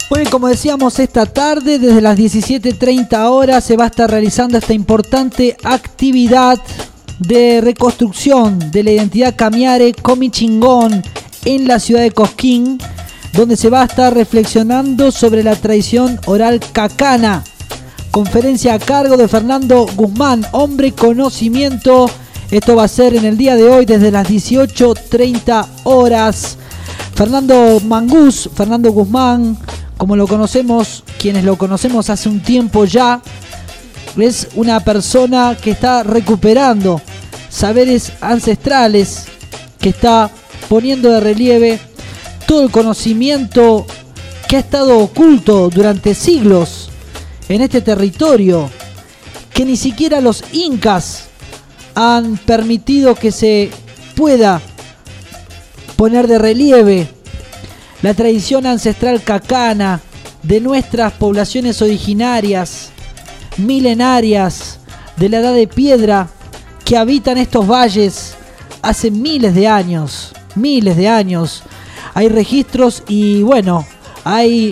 Bueno, como decíamos, esta tarde desde las 17:30 horas se va a estar realizando esta importante actividad de reconstrucción de la identidad Kamiare Comichingón en la ciudad de Cosquín, donde se va a estar reflexionando sobre la tradición oral cacana. Conferencia a cargo de Fernando Guzmán, hombre conocimiento. Esto va a ser en el día de hoy desde las 18:30 horas. Fernando Guzmán, como lo conocemos, quienes lo conocemos hace un tiempo ya, es una persona que está recuperando saberes ancestrales, que está poniendo de relieve todo el conocimiento que ha estado oculto durante siglos en este territorio, que ni siquiera los incas han permitido que se pueda poner de relieve la tradición ancestral cacana de nuestras poblaciones originarias, milenarias, de la edad de piedra, que habitan estos valles hace miles de años. Hay registros y bueno, hay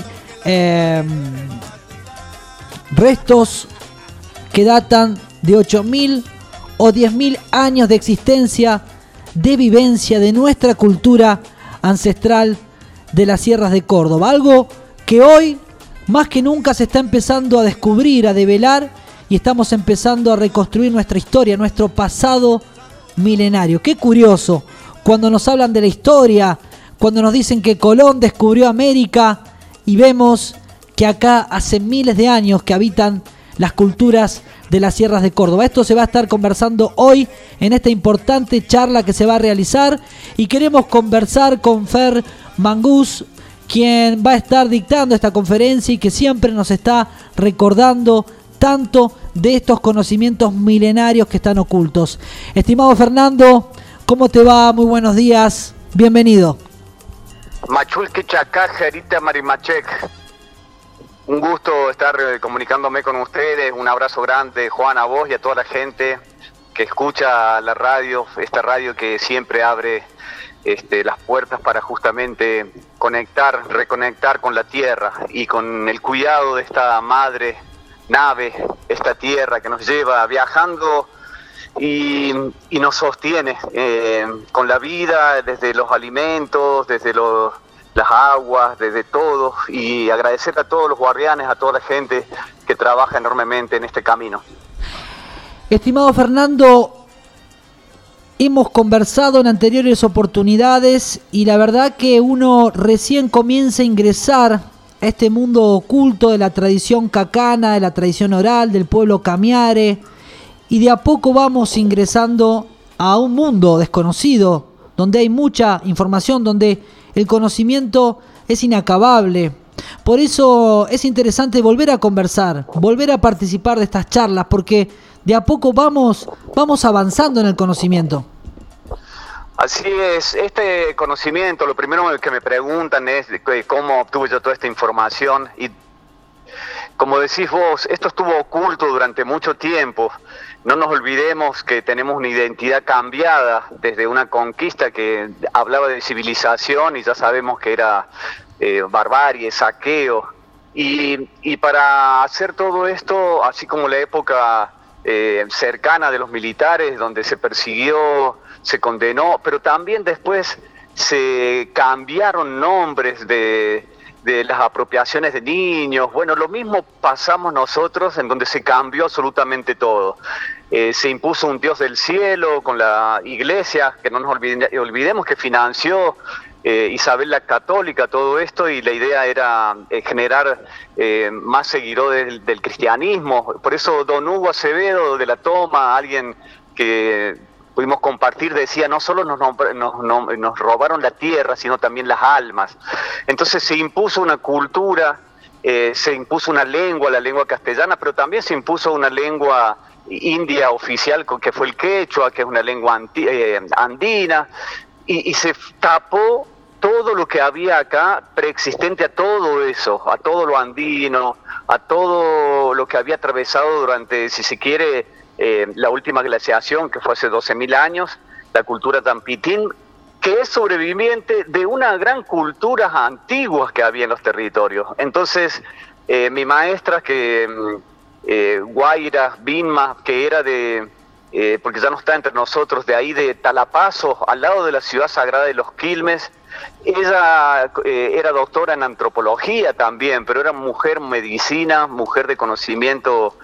restos que datan de 8.000 o 10.000 años de existencia, de vivencia de nuestra cultura ancestral de las sierras de Córdoba. Algo que hoy más que nunca se está empezando a descubrir, a develar, y estamos empezando a reconstruir nuestra historia, nuestro pasado milenario. Qué curioso, cuando nos hablan de la historia, cuando nos dicen que Colón descubrió América, y vemos que acá hace miles de años que habitan las culturas de las sierras de Córdoba. Esto se va a estar conversando hoy en esta importante charla que se va a realizar, y queremos conversar con Fer Mangús, quien va a estar dictando esta conferencia y que siempre nos está recordando tanto de estos conocimientos milenarios que están ocultos. Estimado Fernando, ¿cómo te va? Muy buenos días, bienvenido. Machulque Chacá, Jerita Marimachek. Un gusto estar comunicándome con ustedes. Un abrazo grande, Juan, a vos y a toda la gente que escucha la radio, esta radio que siempre abre las puertas para justamente reconectar con la tierra y con el cuidado de esta madre nave, esta tierra que nos lleva viajando y nos sostiene con la vida, desde los alimentos, desde las aguas, desde todo, y agradecer a todos los guardianes, a toda la gente que trabaja enormemente en este camino. Estimado Fernando, hemos conversado en anteriores oportunidades y la verdad que uno recién comienza a ingresar a este mundo oculto de la tradición cacana, de la tradición oral del pueblo Kamiare, y de a poco vamos ingresando a un mundo desconocido, donde hay mucha información, donde el conocimiento es inacabable. Por eso es interesante volver a conversar, volver a participar de estas charlas, porque de a poco vamos avanzando en el conocimiento. Así es, este conocimiento, lo primero que me preguntan es cómo obtuve yo toda esta información, y como decís vos, esto estuvo oculto durante mucho tiempo. No nos olvidemos que tenemos una identidad cambiada desde una conquista que hablaba de civilización y ya sabemos que era barbarie, saqueo. Y para hacer todo esto, así como la época cercana de los militares, donde se persiguió, se condenó, pero también después se cambiaron nombres de las apropiaciones de niños. Bueno, lo mismo pasamos nosotros, en donde se cambió absolutamente todo. Se impuso un Dios del cielo con la iglesia, que no nos olvidemos que financió Isabel la Católica todo esto, y la idea era generar más seguidores del cristianismo. Por eso don Hugo Acevedo de La Toma, alguien que pudimos compartir, decía: no solo nos robaron la tierra, sino también las almas. Entonces se impuso una cultura, se impuso una lengua, la lengua castellana, pero también se impuso una lengua india oficial, que fue el quechua, que es una lengua andina, y se tapó todo lo que había acá preexistente a todo eso, a todo lo andino, a todo lo que había atravesado durante, si se quiere, la última glaciación, que fue hace 12.000 años, la cultura Tampitín, que es sobreviviente de una gran cultura antigua que había en los territorios. Entonces, mi maestra, Guaira Binma, que era porque ya no está entre nosotros, de ahí de Talapazo, al lado de la ciudad sagrada de los Quilmes, ella era doctora en antropología también, pero era mujer medicina, mujer de conocimiento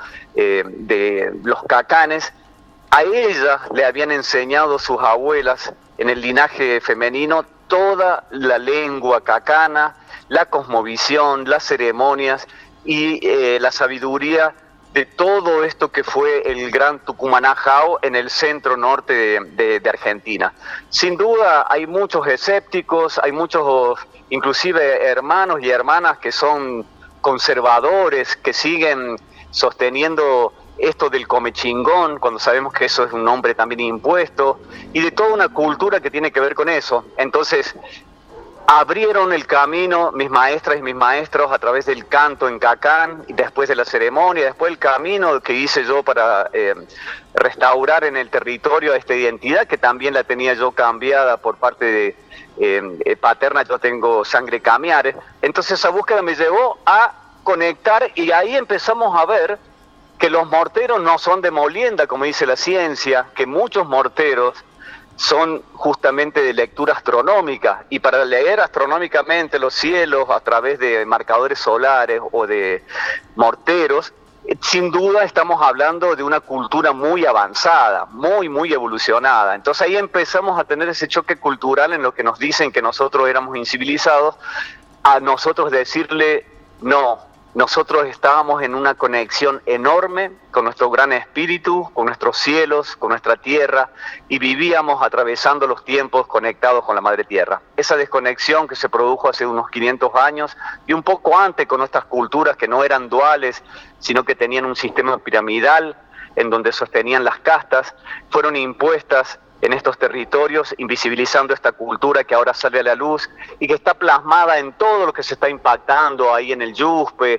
de los cacanes. A ella le habían enseñado sus abuelas en el linaje femenino toda la lengua cacana, la cosmovisión, las ceremonias y la sabiduría de todo esto que fue el gran Tucumanajao en el centro norte de Argentina. Sin duda hay muchos escépticos, hay muchos inclusive hermanos y hermanas que son conservadores, que siguen sosteniendo esto del comechingón, cuando sabemos que eso es un nombre también impuesto, y de toda una cultura que tiene que ver con eso. Entonces, abrieron el camino mis maestras y mis maestros a través del canto en cacán, y después de la ceremonia, después el camino que hice yo para restaurar en el territorio esta identidad, que también la tenía yo cambiada por parte de paterna. Yo tengo sangre camiare. Entonces esa búsqueda me llevó a conectar, y ahí empezamos a ver que los morteros no son de molienda, como dice la ciencia, que muchos morteros son justamente de lectura astronómica, y para leer astronómicamente los cielos a través de marcadores solares o de morteros, sin duda estamos hablando de una cultura muy avanzada, muy evolucionada. Entonces ahí empezamos a tener ese choque cultural en lo que nos dicen que nosotros éramos incivilizados, a nosotros decirle no. Nosotros estábamos en una conexión enorme con nuestro gran espíritu, con nuestros cielos, con nuestra tierra, y vivíamos atravesando los tiempos conectados con la madre tierra. Esa desconexión que se produjo hace unos 500 años y un poco antes con nuestras culturas que no eran duales, sino que tenían un sistema piramidal en donde sostenían las castas, fueron impuestas en estos territorios, invisibilizando esta cultura que ahora sale a la luz y que está plasmada en todo lo que se está impactando ahí en el Yuspe,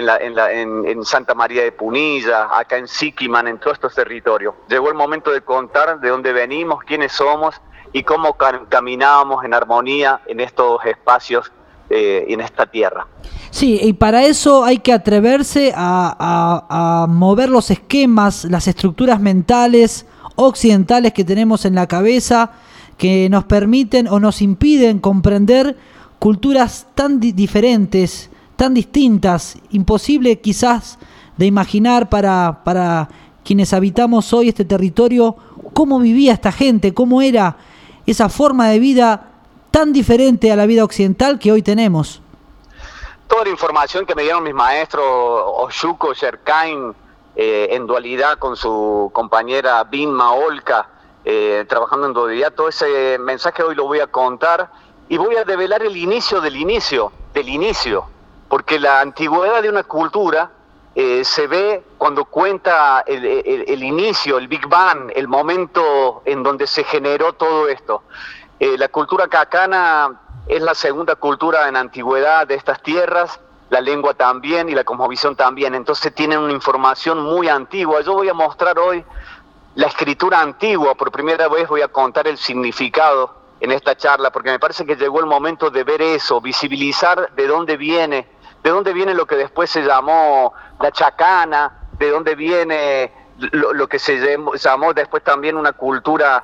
en Santa María de Punilla, acá en Siquiman, en todos estos territorios. Llegó el momento de contar de dónde venimos, quiénes somos y cómo caminábamos en armonía en estos espacios y en esta tierra. Sí, y para eso hay que atreverse a mover los esquemas, las estructuras mentales occidentales que tenemos en la cabeza, que nos permiten o nos impiden comprender culturas tan diferentes, tan distintas, imposible quizás de imaginar para quienes habitamos hoy este territorio, cómo vivía esta gente, cómo era esa forma de vida tan diferente a la vida occidental que hoy tenemos. Toda la información que me dieron mis maestros, Oshuko Sherkain, en dualidad con su compañera Binma Olca, trabajando en dualidad, todo ese mensaje hoy lo voy a contar y voy a develar el inicio del inicio, porque la antigüedad de una cultura se ve cuando cuenta el inicio, el Big Bang, el momento en donde se generó todo esto. La cultura cacana es la segunda cultura en antigüedad de estas tierras, la lengua también y la cosmovisión también, entonces tienen una información muy antigua. Yo voy a mostrar hoy la escritura antigua, por primera vez voy a contar el significado en esta charla, porque me parece que llegó el momento de ver eso, visibilizar de dónde viene lo que después se llamó la chacana, de dónde viene lo que se llamó después también una cultura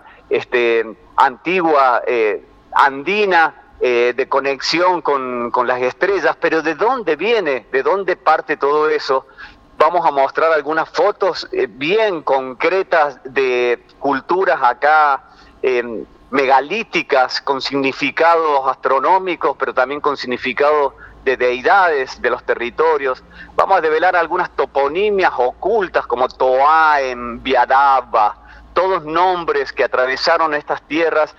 antigua, andina, de conexión con las estrellas, pero ¿de dónde viene? ¿De dónde parte todo eso? Vamos a mostrar algunas fotos bien concretas de culturas acá megalíticas, con significados astronómicos, pero también con significados de deidades de los territorios. Vamos a develar algunas toponimias ocultas como Toaen, Viadaba, todos nombres que atravesaron estas tierras,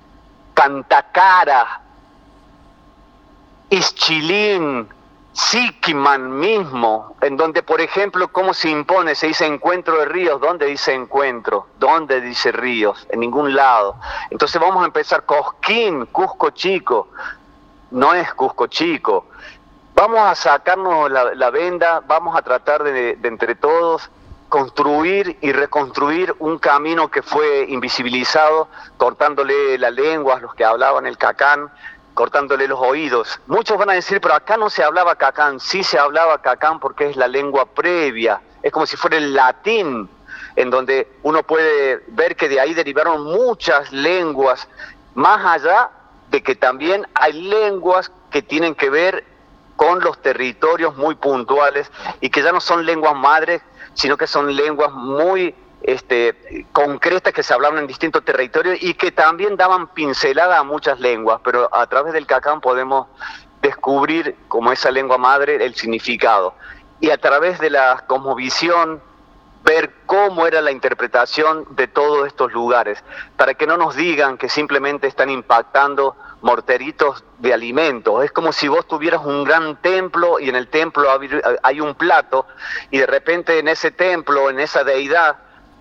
Cantacara, Ischilín, Siquiman mismo, en donde, por ejemplo, ¿cómo se impone? Se dice encuentro de ríos. ¿Dónde dice encuentro? ¿Dónde dice ríos? En ningún lado. Entonces vamos a empezar. Cosquín, Cusco Chico. No es Cusco Chico. Vamos a sacarnos la venda, vamos a tratar de entre todos construir y reconstruir un camino que fue invisibilizado, cortándole la lengua a los que hablaban el cacán, cortándole los oídos. Muchos van a decir, pero acá no se hablaba cacán. Sí se hablaba cacán porque es la lengua previa, es como si fuera el latín, en donde uno puede ver que de ahí derivaron muchas lenguas, más allá de que también hay lenguas que tienen que ver con los territorios muy puntuales y que ya no son lenguas madres, sino que son lenguas muy concretas que se hablaban en distintos territorios y que también daban pincelada a muchas lenguas, pero a través del cacán podemos descubrir como esa lengua madre el significado y a través de la cosmovisión ver cómo era la interpretación de todos estos lugares, para que no nos digan que simplemente están impactando morteritos de alimentos. Es como si vos tuvieras un gran templo y en el templo hay un plato y de repente en ese templo, en esa deidad,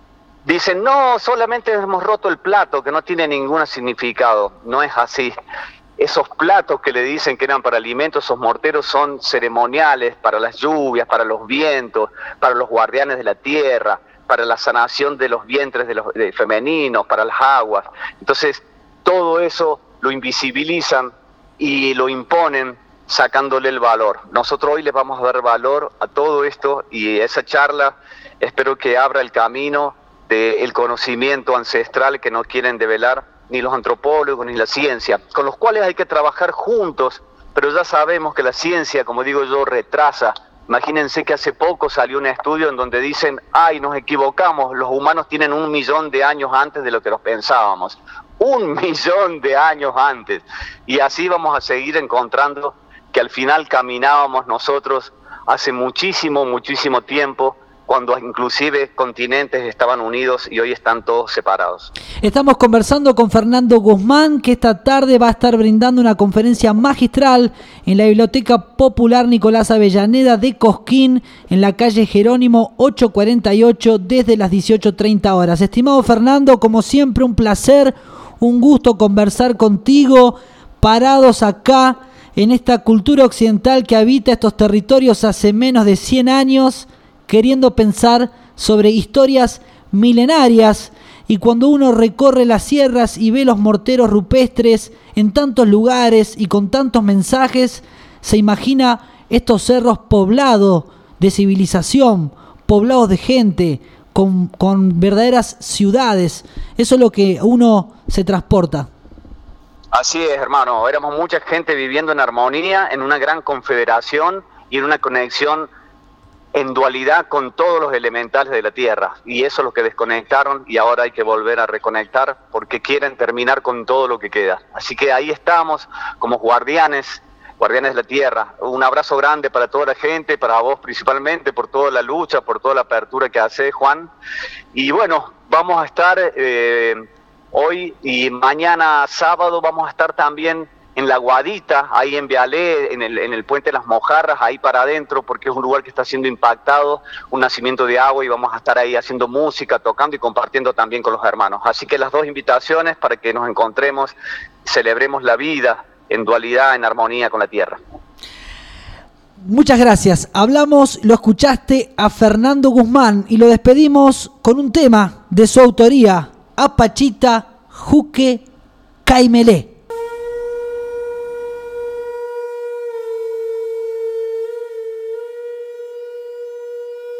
dicen, no, solamente hemos roto el plato, que no tiene ningún significado. No es así. Esos platos que le dicen que eran para alimentos, esos morteros son ceremoniales para las lluvias, para los vientos, para los guardianes de la tierra, para la sanación de los vientres de femeninos, para las aguas. Entonces, todo eso lo invisibilizan y lo imponen sacándole el valor. Nosotros hoy les vamos a dar valor a todo esto y esa charla espero que abra el camino del conocimiento ancestral que no quieren develar ni los antropólogos ni la ciencia, con los cuales hay que trabajar juntos, pero ya sabemos que la ciencia, como digo yo, retrasa. Imagínense que hace poco salió un estudio en donde dicen, ay, nos equivocamos, los humanos tienen 1 millón de años antes de lo que nos pensábamos. 1 millón de años antes. Y así vamos a seguir encontrando que al final caminábamos nosotros hace muchísimo, muchísimo tiempo, cuando inclusive continentes estaban unidos y hoy están todos separados. Estamos conversando con Fernando Guzmán, que esta tarde va a estar brindando una conferencia magistral en la Biblioteca Popular Nicolás Avellaneda de Cosquín, en la calle Jerónimo 848, desde las 18:30 horas. Estimado Fernando, como siempre, un placer, un gusto conversar contigo, parados acá en esta cultura occidental que habita estos territorios hace menos de 100 años, queriendo pensar sobre historias milenarias, y cuando uno recorre las sierras y ve los morteros rupestres en tantos lugares y con tantos mensajes, se imagina estos cerros poblados de civilización, poblados de gente, con verdaderas ciudades. Eso es lo que uno se transporta. Así es, hermano, éramos mucha gente viviendo en armonía, en una gran confederación y en una conexión en dualidad con todos los elementales de la tierra, y eso es lo que desconectaron y ahora hay que volver a reconectar porque quieren terminar con todo lo que queda. Así que ahí estamos como guardianes de la tierra. Un abrazo grande para toda la gente, para vos principalmente, por toda la lucha, por toda la apertura que hace Juan. Y bueno, vamos a estar hoy y mañana sábado, vamos a estar también en La Guadita, ahí en Vialé, en el Puente de las Mojarras, ahí para adentro, porque es un lugar que está siendo impactado, un nacimiento de agua, y vamos a estar ahí haciendo música, tocando y compartiendo también con los hermanos. Así que las dos invitaciones para que nos encontremos, celebremos la vida en dualidad, en armonía con la tierra. Muchas gracias. Lo escuchaste a Fernando Guzmán y lo despedimos con un tema de su autoría, Apachita Juque Caimelé.